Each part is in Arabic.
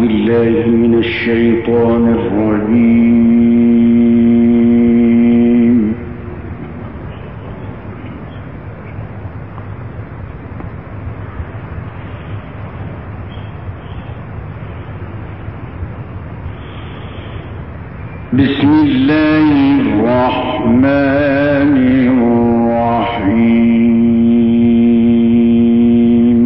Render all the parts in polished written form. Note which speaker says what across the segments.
Speaker 1: بالله من الشيطان الرجيم. بسم الله الرحمن الرحيم.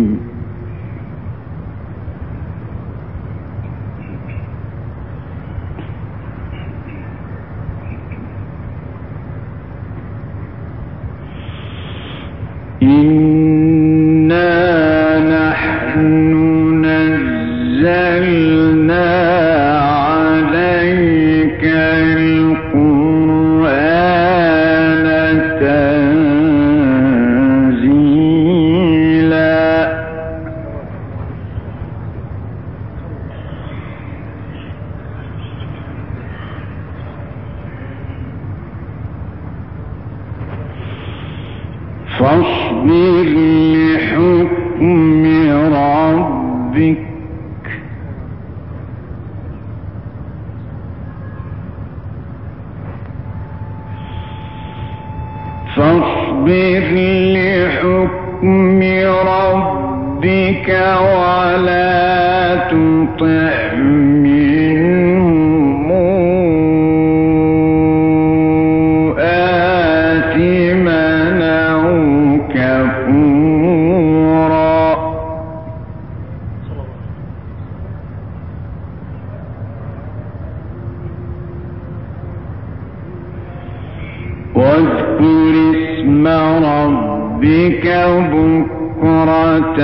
Speaker 1: إنا نحن نزلنا عليك القرآن تنزيلا. فاصبر لحكم ربك ولا تطع منهم آثما أو كفورا. واذكر اسم ربك بكرة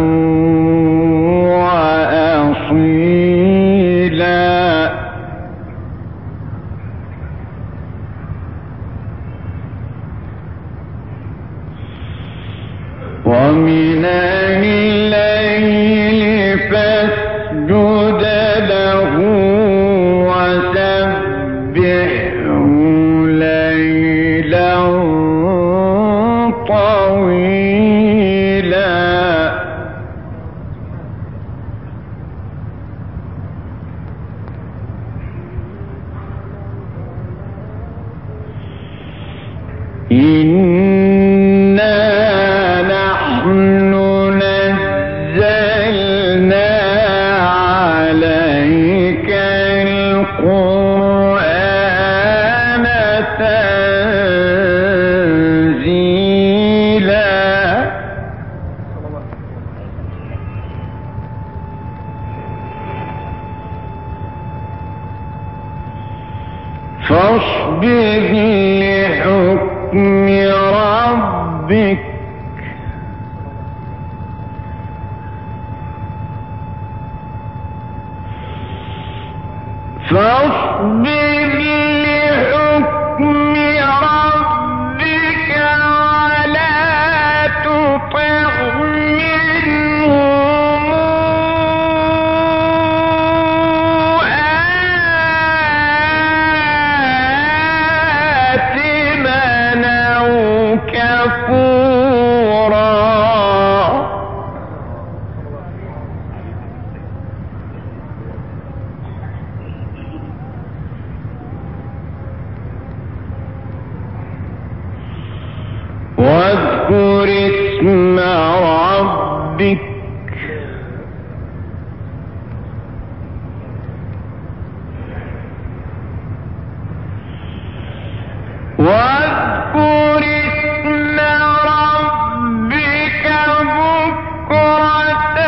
Speaker 1: وأصيلا. ومن الليل فاسجد له وسبحه ليلا طويلا. إنا نحن نزلنا عليك القرآن تنزيلا. فاصبر لحكم ربك ولا تطع منهم آثما أو كفورا. واذكر اسم ربك بكرة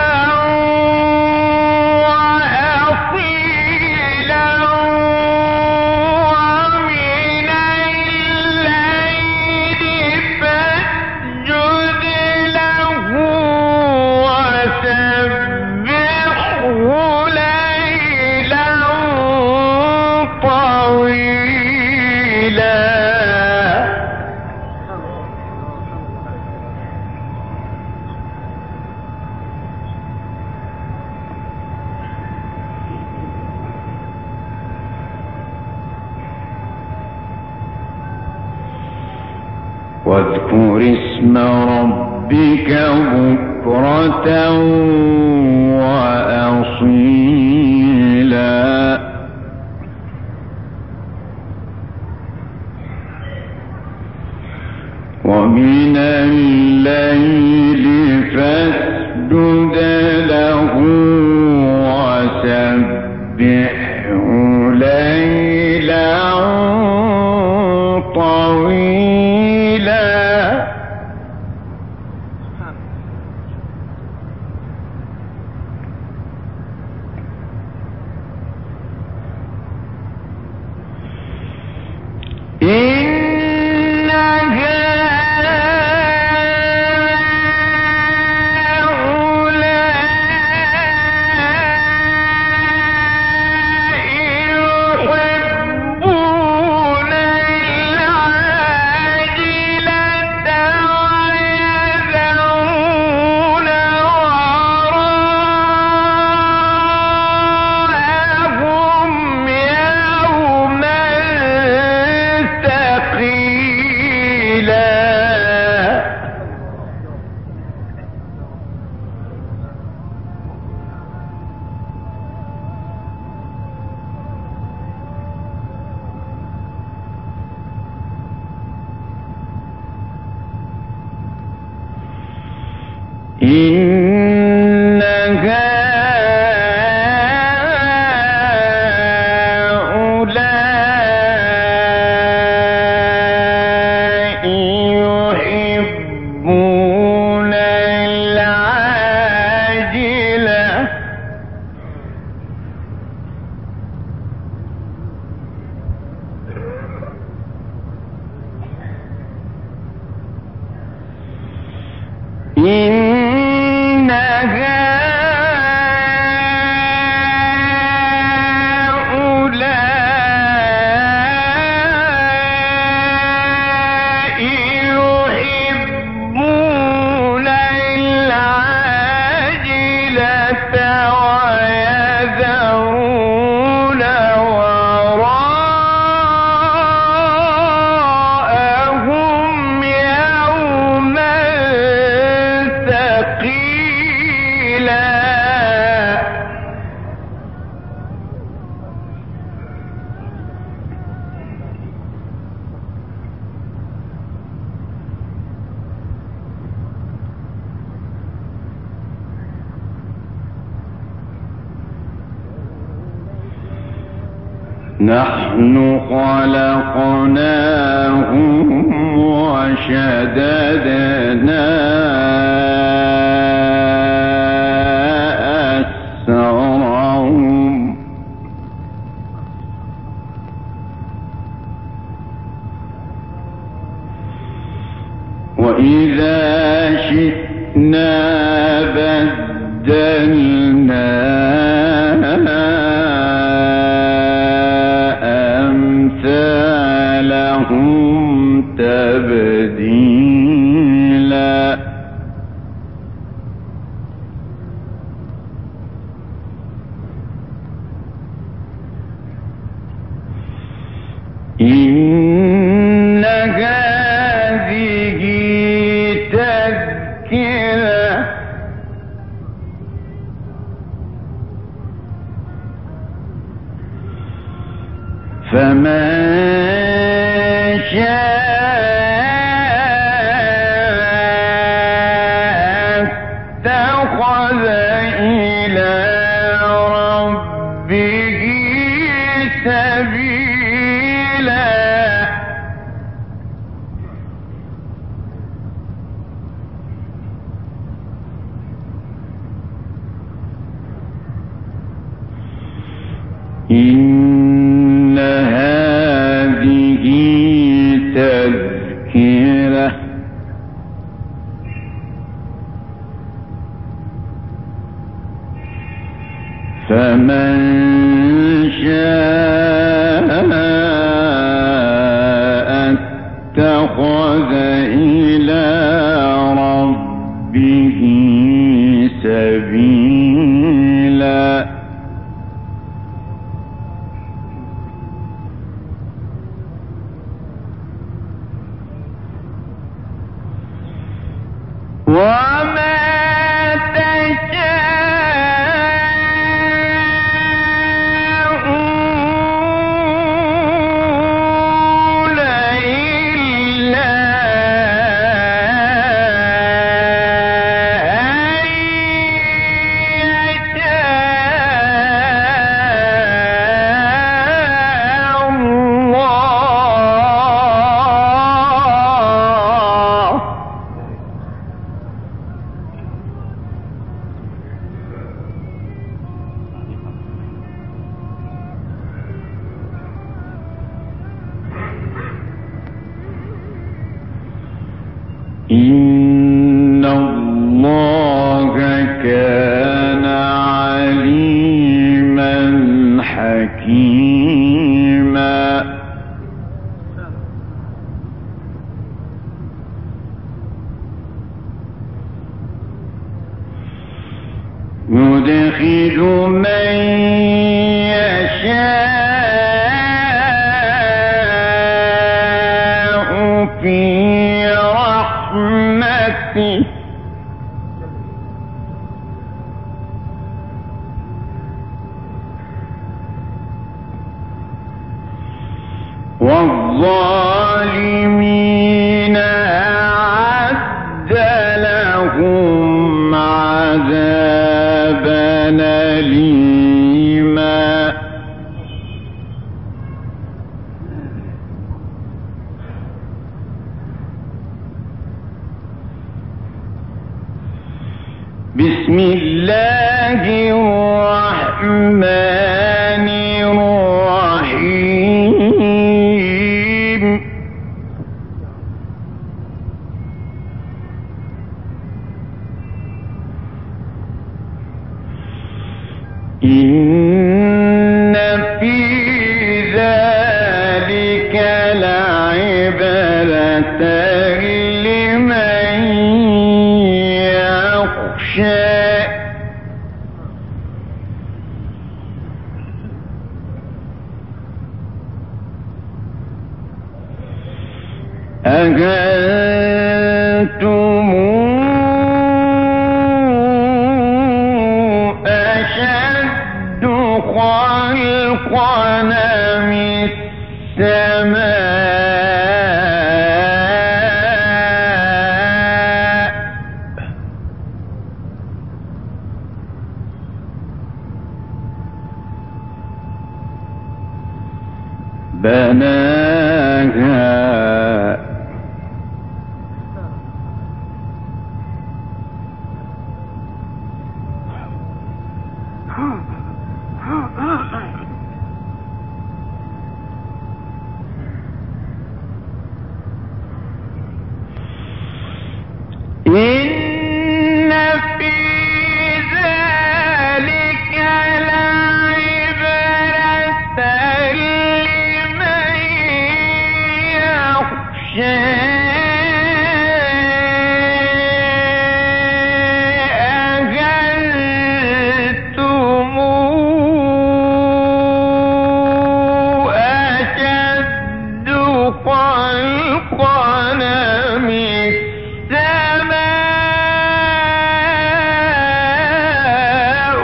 Speaker 1: وأصيلا. ومن الليل فاسجد له وسبحه ليلا طويلا. واذكر اسم ربك بكرة وأصيلا. إن هؤلاء يحبون العاجلة إن هؤلاء يحبون العاجلة ويذرون وراءهم يوما ثقيلا نحن خلقناهم وشددنا أسرهم وإذا شئنا بدلنا أمثالهم تبديلا إن هذه تذكرة فمن شاء اتخذ إلى ربه سبيلا إن هذه تذكرة فمن شاء اتخذ إلى ربه سبيلا وما تشاءون إلا أن يشاء الله إن الله كان عليما حكيما يدخل من يشاء في رحمته والظالمين أعد لهم بسم الله الرحمن الرحيم إن في ذلك لعبرة لمن يخشى أأنتم أشد خلقا من السماء بناها إن في ذلك لعبرة لمن يخشى أأنتم أشد خلقا من السماء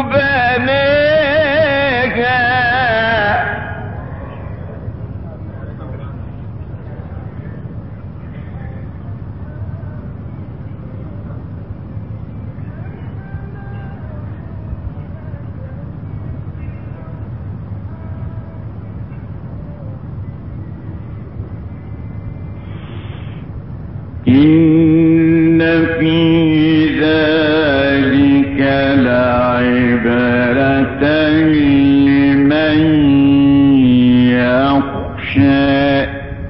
Speaker 1: بناها إن في ذلك لعبرة لمن يخشى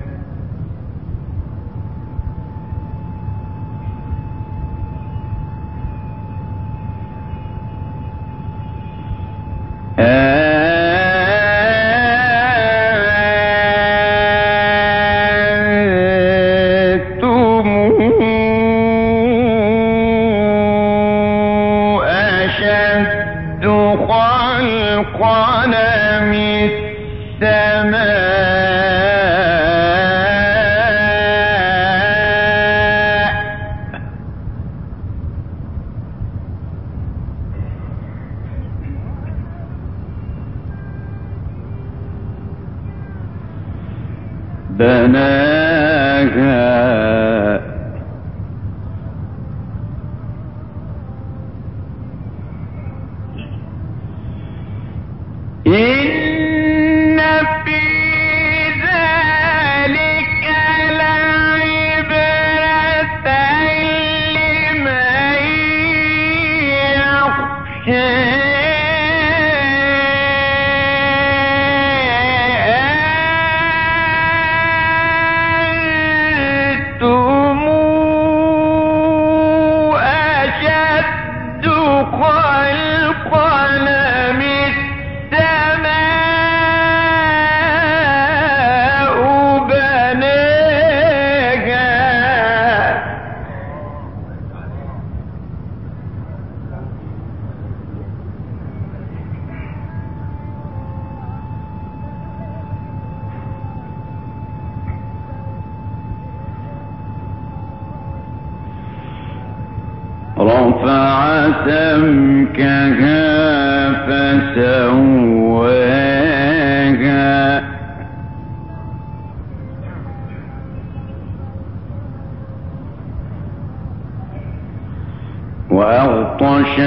Speaker 1: أأنتم أشد خلقا من السماء بناها إن في ذلك لعبرة لمن يخشى أأنتم أشد خلقا من السماء بناها رفع سمكها فسواها وأغطش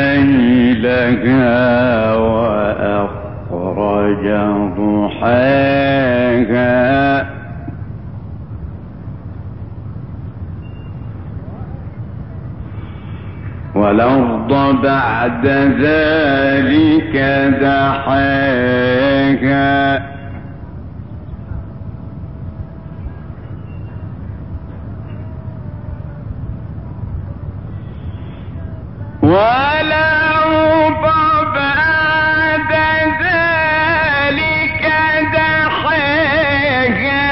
Speaker 1: ليلها وأخرج ضحاها والأرض بعد ذلك دحاها والأرض بعد ذلك دحاها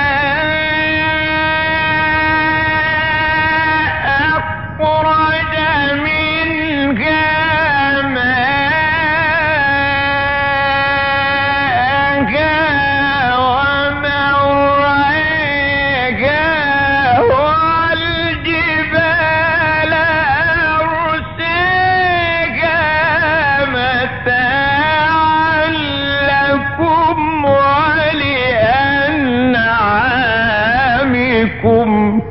Speaker 1: أخرج منها ماءها ومرعاها والجبال أرساها متاعا لكم ولأنعامكم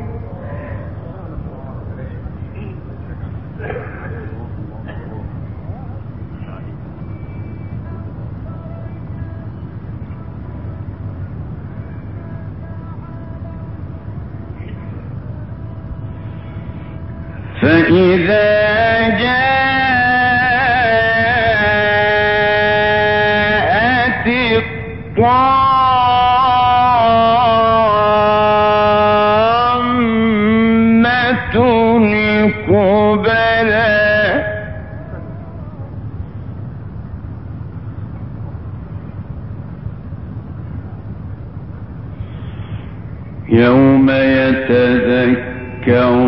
Speaker 1: فإذا جاءت الطامة الكبرى يوم يتذكر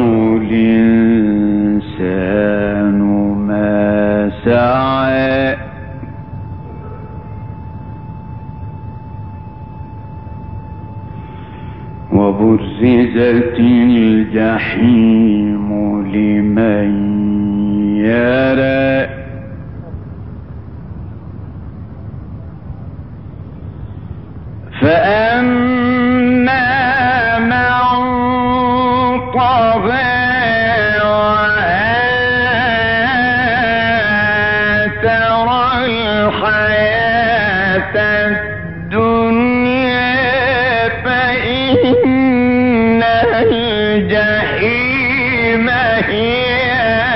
Speaker 1: الإنسان ما سعى وبرزت الجحيم لمن يرى فأما من طغى وآثر الحياة الدنيا فإن الجحيم هي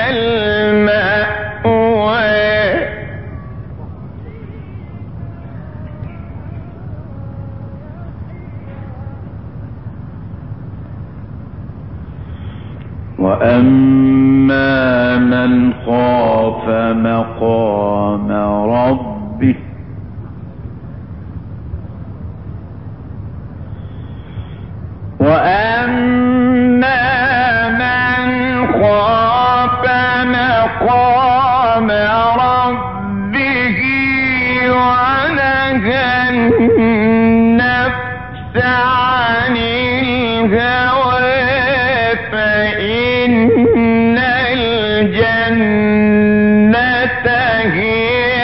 Speaker 1: المأوى وأما من خاف مقام ربه ونهى النفس عن الهوى فإن الجنة هي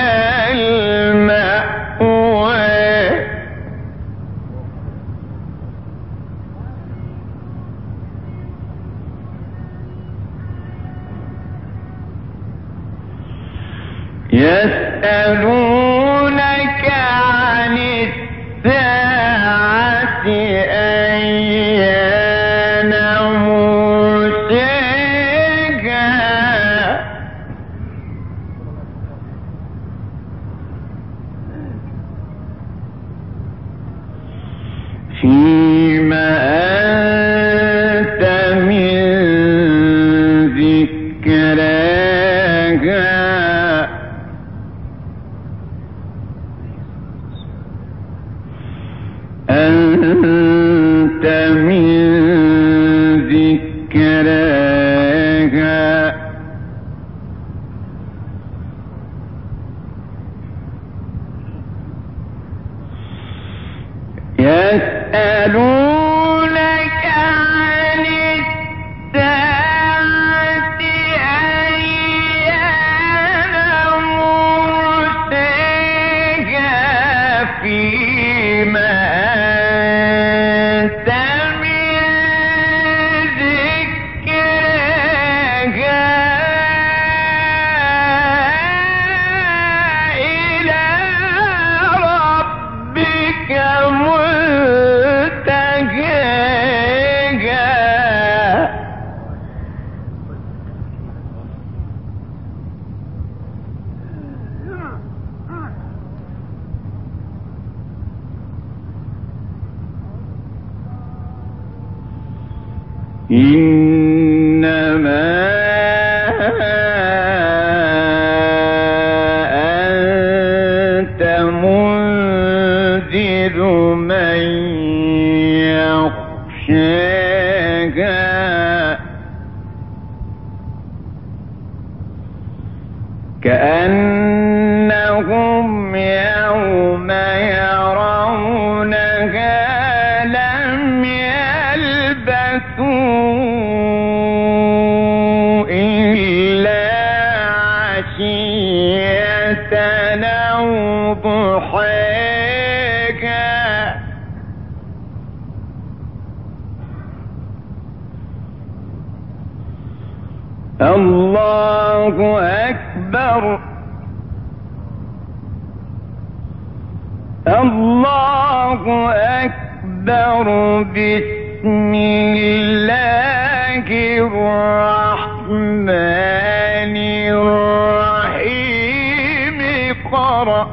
Speaker 1: المأوى يسألونك عن الساعة أيان مرساها فيما أنت من ذكراها أنت من ذكراها يسألونك عن الساعة أيان مرساها فيما أنت من ذكرها إلى ربك منتهاها إنما أنت منذر من يخشاها كأنهم يوم يرونها لم يلبثوا إلا عشية أو ضحاها الله أكبر الله أكبر بسم الله الرحمن الرحيم اقرأ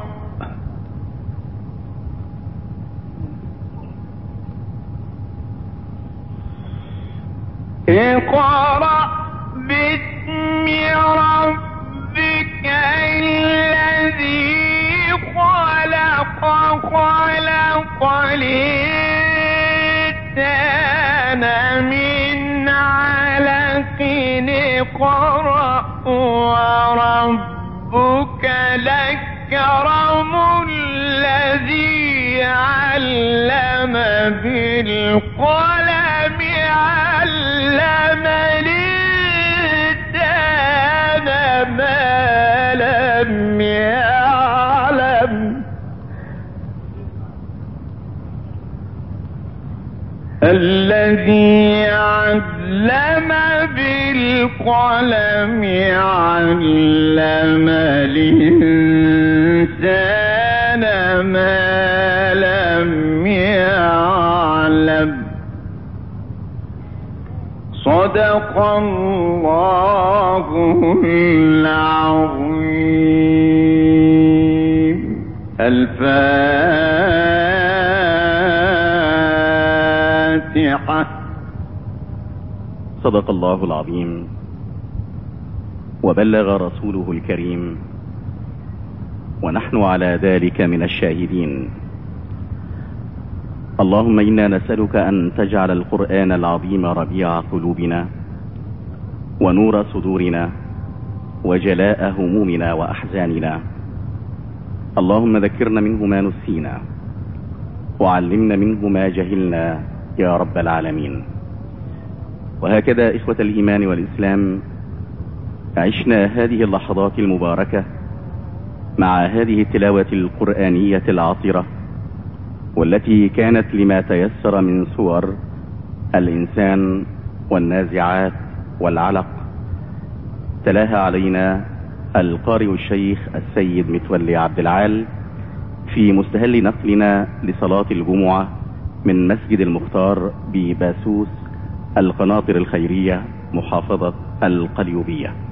Speaker 1: باسم ربك الذي خلق الإنسان من علق اقرأ وربك الأكرم الذي علم بالقلم علم الإنسان ما لم يعلم الذي علم بالقلم علم الإنسان ما لم يعلم صدق الله العظيم. الفاتحة.
Speaker 2: صدق الله العظيم وبلغ رسوله الكريم ونحن على ذلك من الشاهدين. اللهم إنا نسألك أن تجعل القرآن العظيم ربيع قلوبنا ونور صدورنا وجلاء همومنا وأحزاننا. اللهم ذكرنا منه ما نسينا وعلمنا منه ما جهلنا يا رب العالمين. وهكذا إخوة الإيمان والإسلام عشنا هذه اللحظات المباركة مع هذه التلاوة القرآنية العطرة، والتي كانت لما تيسر من سور الإنسان والنازعات والعلق. تلاها علينا القارئ الشيخ السيد متولي عبد العال في مستهل نقلنا لصلاة الجمعة من مسجد المختار بباسوس القناطر الخيرية محافظة القليوبية.